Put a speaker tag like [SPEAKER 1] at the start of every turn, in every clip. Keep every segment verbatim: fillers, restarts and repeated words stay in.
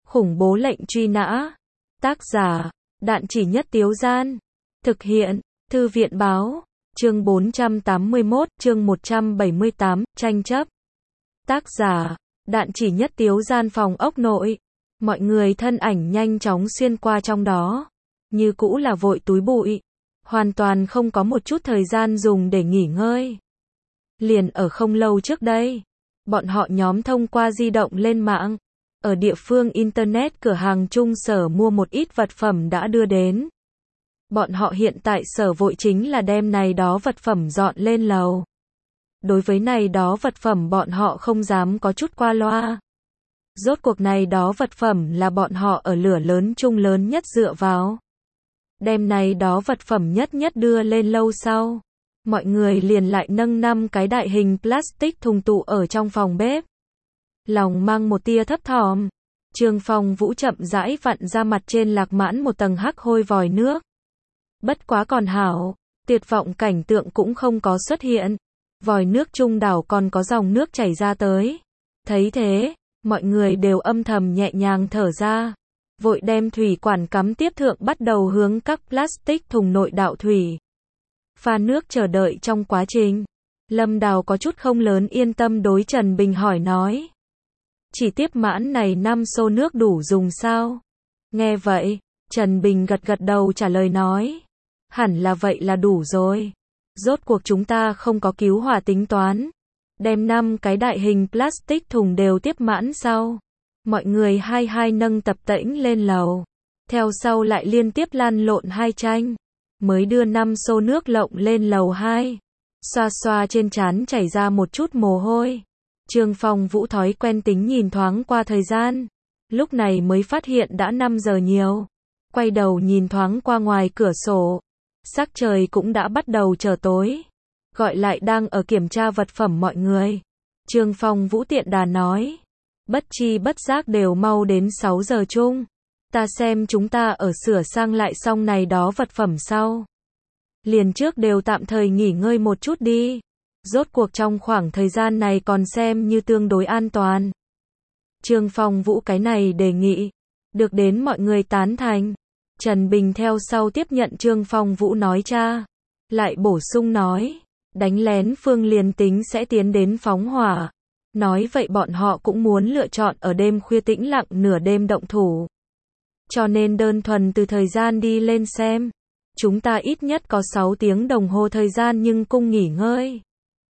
[SPEAKER 1] Khủng bố lệnh truy nã. Tác giả, Đạn Chỉ Nhất Tiếu Gian. Thực hiện, Thư viện Báo. Chương bốn trăm tám mươi mốt, chương một trăm bảy mươi tám, tranh chấp. Tác giả, Đạn Chỉ Nhất Tiếu Gian. Phòng ốc nội. Mọi người thân ảnh nhanh chóng xuyên qua trong đó. Như cũ là vội túi bụi. Hoàn toàn không có một chút thời gian dùng để nghỉ ngơi. Liền ở không lâu trước đây, bọn họ nhóm thông qua di động lên mạng. Ở địa phương Internet cửa hàng Trung Sở mua một ít vật phẩm đã đưa đến. Bọn họ hiện tại sở vội chính là đem này đó vật phẩm dọn lên lầu. Đối với này đó vật phẩm bọn họ không dám có chút qua loa. Rốt cuộc này đó vật phẩm là bọn họ ở lửa lớn chung lớn nhất dựa vào. Đem này đó vật phẩm nhất nhất đưa lên lâu sau. Mọi người liền lại nâng năm cái đại hình plastic thùng tụ ở trong phòng bếp. Lòng mang một tia thấp thỏm. Trương Phong Vũ chậm rãi vặn ra mặt trên lạc mãn một tầng hắc hôi vòi nước. Bất quá còn hảo, tuyệt vọng cảnh tượng cũng không có xuất hiện. Vòi nước trung đảo còn có dòng nước chảy ra tới. Thấy thế, mọi người đều âm thầm nhẹ nhàng thở ra. Vội đem thủy quản cắm tiếp thượng bắt đầu hướng các plastic thùng nội đạo thủy. Pha nước chờ đợi trong quá trình. Lâm Đào có chút không lớn yên tâm đối Trần Bình hỏi nói. Chỉ tiếp mãn này năm xô nước đủ dùng sao? Nghe vậy, Trần Bình gật gật đầu trả lời nói. Hẳn là vậy là đủ rồi. Rốt cuộc chúng ta không có cứu hỏa tính toán. Đem năm cái đại hình plastic thùng đều tiếp mãn sau. Mọi người hai hai nâng tập tễnh lên lầu. Theo sau lại liên tiếp lăn lộn hai tranh. Mới đưa năm xô nước lộng lên lầu hai. Xoa xoa trên trán chảy ra một chút mồ hôi. Trương Phong Vũ thói quen tính nhìn thoáng qua thời gian. Lúc này mới phát hiện đã năm giờ nhiều. Quay đầu nhìn thoáng qua ngoài cửa sổ. Sắc trời cũng đã bắt đầu trở tối. Gọi lại đang ở kiểm tra vật phẩm mọi người. Trương Phong Vũ tiện đà nói. Bất chi bất giác đều mau đến sáu giờ chung. Ta xem chúng ta ở sửa sang lại xong này đó vật phẩm sau. Liền trước đều tạm thời nghỉ ngơi một chút đi. Rốt cuộc trong khoảng thời gian này còn xem như tương đối an toàn. Trương Phong Vũ cái này đề nghị. Được đến mọi người tán thành. Trần Bình theo sau tiếp nhận Trương Phong Vũ nói cha. Lại bổ sung nói. Đánh lén phương liền tính sẽ tiến đến phóng hỏa. Nói vậy bọn họ cũng muốn lựa chọn ở đêm khuya tĩnh lặng nửa đêm động thủ. Cho nên đơn thuần từ thời gian đi lên xem. Chúng ta ít nhất có sáu tiếng đồng hồ thời gian nhưng cung nghỉ ngơi.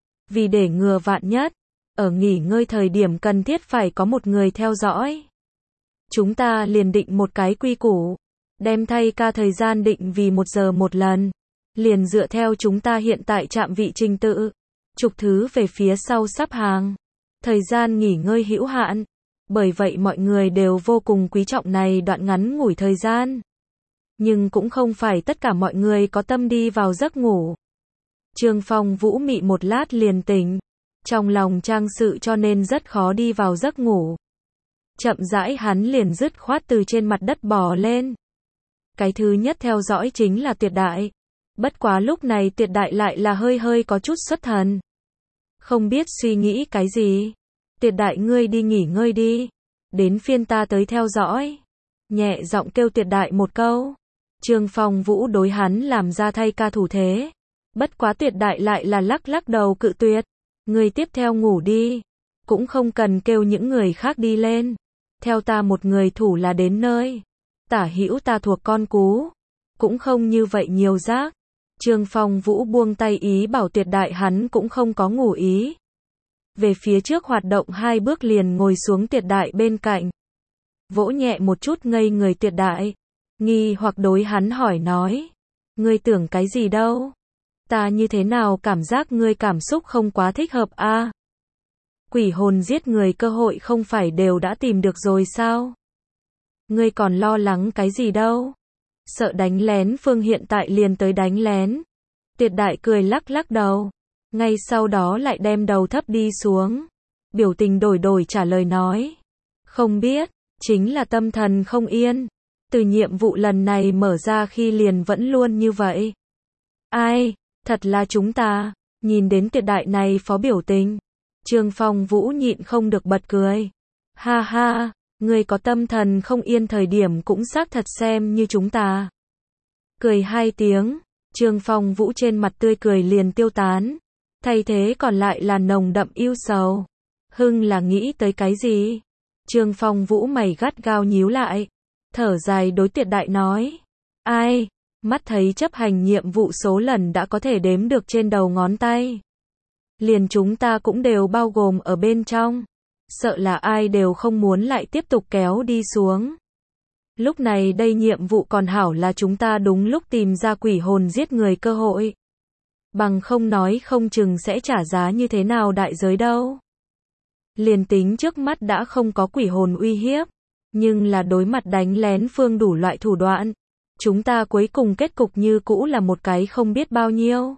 [SPEAKER 1] Vì để ngừa vạn nhất, ở nghỉ ngơi thời điểm cần thiết phải có một người theo dõi. Chúng ta liền định một cái quy củ. Đem thay ca thời gian định vì một giờ một lần. Liền dựa theo chúng ta hiện tại chạm vị trình tự. Chục thứ về phía sau sắp hàng. Thời gian nghỉ ngơi hữu hạn. Bởi vậy mọi người đều vô cùng quý trọng này đoạn ngắn ngủi thời gian. Nhưng cũng không phải tất cả mọi người có tâm đi vào giấc ngủ. Trương Phong Vũ mị một lát liền tỉnh. Trong lòng trang sự cho nên rất khó đi vào giấc ngủ. Chậm rãi hắn liền dứt khoát từ trên mặt đất bò lên. Cái thứ nhất theo dõi chính là Tuyệt Đại. Bất quá lúc này Tuyệt Đại lại là hơi hơi có chút xuất thần. Không biết suy nghĩ cái gì. Tuyệt Đại ngươi đi nghỉ ngơi đi. Đến phiên ta tới theo dõi. Nhẹ giọng kêu Tuyệt Đại một câu. Trương Phong Vũ đối hắn làm ra thay ca thủ thế. Bất quá Tuyệt Đại lại là lắc lắc đầu cự tuyệt. Ngươi tiếp theo ngủ đi. Cũng không cần kêu những người khác đi lên. Theo ta một người thủ là đến nơi. Tả hữu ta thuộc con cú. Cũng không như vậy nhiều giác. Trương Phong Vũ buông tay ý bảo Tuyệt Đại hắn cũng không có ngủ ý. Về phía trước hoạt động hai bước liền ngồi xuống Tuyệt Đại bên cạnh. Vỗ nhẹ một chút ngây người Tuyệt Đại. Nghi hoặc đối hắn hỏi nói. Ngươi tưởng cái gì đâu? Ta như thế nào cảm giác ngươi cảm xúc không quá thích hợp a? À? Quỷ hồn giết người cơ hội không phải đều đã tìm được rồi sao? Ngươi còn lo lắng cái gì đâu? Sợ đánh lén phương hiện tại liền tới đánh lén. Tuyệt Đại cười lắc lắc đầu. Ngay sau đó lại đem đầu thấp đi xuống. Biểu tình đổi đổi trả lời nói. Không biết, chính là tâm thần không yên. Từ nhiệm vụ lần này mở ra khi liền vẫn luôn như vậy. Ai, thật là chúng ta. Nhìn đến Tuyệt Đại này phó biểu tình. Trương Phong Vũ nhịn không được bật cười. Ha ha, Người có tâm thần không yên thời điểm cũng xác thật xem như chúng ta. Cười hai tiếng, Trương Phong Vũ trên mặt tươi cười liền tiêu tán. Thay thế còn lại là nồng đậm ưu sầu. Hưng là nghĩ tới cái gì? Trương Phong Vũ mày gắt gao nhíu lại. Thở dài đối Tiệt Đại nói. Ai? Mắt thấy chấp hành nhiệm vụ số lần đã có thể đếm được trên đầu ngón tay. Liền chúng ta cũng đều bao gồm ở bên trong. Sợ là ai đều không muốn lại tiếp tục kéo đi xuống. Lúc này đây nhiệm vụ còn hảo là chúng ta đúng lúc tìm ra quỷ hồn giết người cơ hội. Bằng không nói không chừng sẽ trả giá như thế nào đại giới đâu. Liền tính trước mắt đã không có quỷ hồn uy hiếp, nhưng là đối mặt đánh lén phương đủ loại thủ đoạn. Chúng ta cuối cùng kết cục như cũ là một cái không biết bao nhiêu.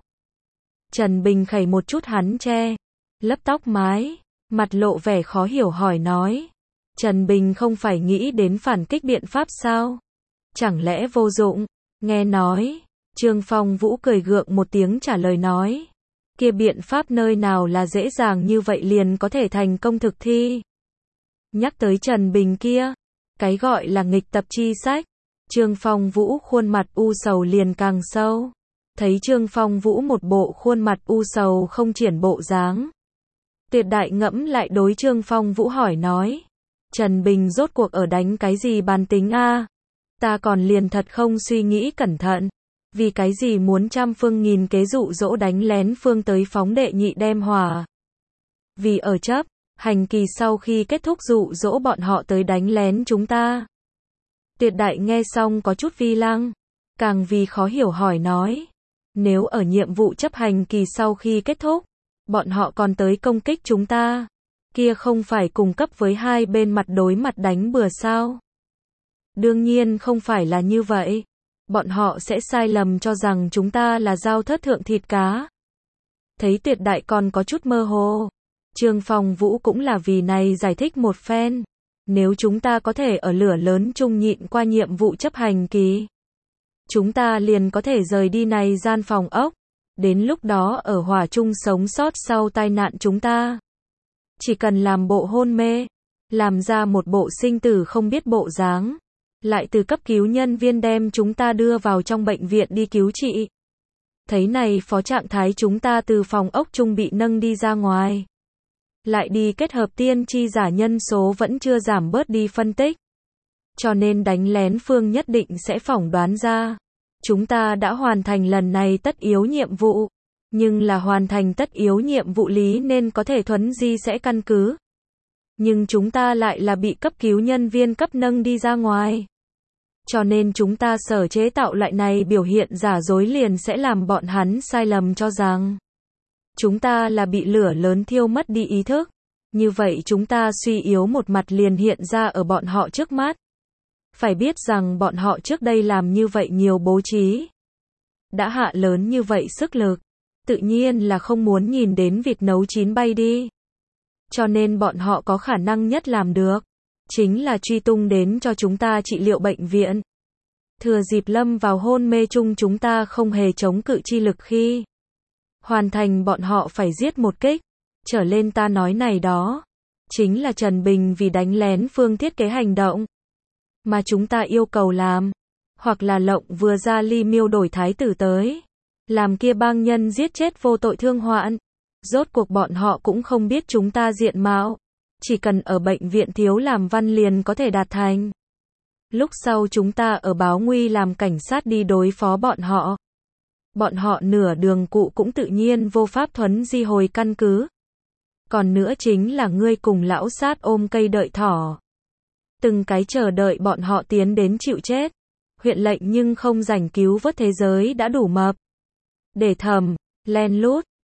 [SPEAKER 1] Trần Bình khẩy một chút hắn che, lấp tóc mái, mặt lộ vẻ khó hiểu hỏi nói. Trần Bình không phải nghĩ đến phản kích biện pháp sao? Chẳng lẽ vô dụng? Nghe nói, Trương Phong Vũ cười gượng một tiếng trả lời nói. Kia biện pháp nơi nào là dễ dàng như vậy liền có thể thành công thực thi. Nhắc tới Trần Bình kia, cái gọi là nghịch tập chi sách. Trương Phong Vũ khuôn mặt u sầu liền càng sâu. Thấy Trương Phong Vũ một bộ khuôn mặt u sầu không triển bộ dáng. Tiệt Đại ngẫm lại đối Trương Phong Vũ hỏi nói. Trần Bình rốt cuộc ở đánh cái gì bàn tính a? Ta còn liền thật không suy nghĩ cẩn thận. Vì cái gì muốn trăm phương nghìn kế dụ dỗ đánh lén phương tới phóng đệ nhị đem hỏa. Vì ở chấp, hành kỳ sau khi kết thúc dụ dỗ bọn họ tới đánh lén chúng ta. Tiệt Đại nghe xong có chút vi lăng, càng vì khó hiểu hỏi nói. Nếu ở nhiệm vụ chấp hành kỳ sau khi kết thúc, bọn họ còn tới công kích chúng ta, kia không phải cùng cấp với hai bên mặt đối mặt đánh bừa sao? Đương nhiên không phải là như vậy. Bọn họ sẽ sai lầm cho rằng chúng ta là dao thớt thượng thịt cá. Thấy Tiệt Đại còn có chút mơ hồ, Trương Phong Vũ cũng là vì này giải thích một phen. Nếu chúng ta có thể ở lửa lớn chung nhịn qua nhiệm vụ chấp hành kỳ, chúng ta liền có thể rời đi này gian phòng ốc. Đến lúc đó ở hỏa chung sống sót sau tai nạn chúng ta. Chỉ cần làm bộ hôn mê, làm ra một bộ sinh tử không biết bộ dáng, lại từ cấp cứu nhân viên đem chúng ta đưa vào trong bệnh viện đi cứu trị. Thấy này phó trạng thái chúng ta từ phòng ốc chung bị nâng đi ra ngoài. Lại đi kết hợp tiên tri giả nhân số vẫn chưa giảm bớt đi phân tích. Cho nên đánh lén phương nhất định sẽ phỏng đoán ra. Chúng ta đã hoàn thành lần này tất yếu nhiệm vụ. Nhưng là hoàn thành tất yếu nhiệm vụ lý nên có thể thuấn di sẽ căn cứ. Nhưng chúng ta lại là bị cấp cứu nhân viên cấp nâng đi ra ngoài. Cho nên chúng ta sở chế tạo loại này biểu hiện giả dối liền sẽ làm bọn hắn sai lầm cho rằng chúng ta là bị lửa lớn thiêu mất đi ý thức. Như vậy chúng ta suy yếu một mặt liền hiện ra ở bọn họ trước mắt. Phải biết rằng bọn họ trước đây làm như vậy nhiều bố trí. Đã hạ lớn như vậy sức lực. Tự nhiên là không muốn nhìn đến vịt nấu chín bay đi. Cho nên bọn họ có khả năng nhất làm được. Chính là truy tung đến cho chúng ta trị liệu bệnh viện. Thừa dịp lâm vào hôn mê chung chúng ta không hề chống cự chi lực khi. Hoàn thành bọn họ phải giết một kích. Trở lên ta nói này đó. Chính là Trần Bình vì đánh lén phương thiết kế hành động. Mà chúng ta yêu cầu làm. Hoặc là lộng vừa ra ly miêu đổi thái tử tới. Làm kia bang nhân giết chết vô tội thương hoạn. Rốt cuộc bọn họ cũng không biết chúng ta diện mạo. Chỉ cần ở bệnh viện thiếu làm văn liền có thể đạt thành. Lúc sau chúng ta ở báo nguy làm cảnh sát đi đối phó bọn họ. Bọn họ nửa đường cụ cũng tự nhiên vô pháp thuấn di hồi căn cứ. Còn nữa chính là ngươi cùng lão sát ôm cây đợi thỏ. Từng cái chờ đợi bọn họ tiến đến chịu chết. Huyện lệnh nhưng không rảnh cứu vớt thế giới đã đủ mập. Để thầm, len lút,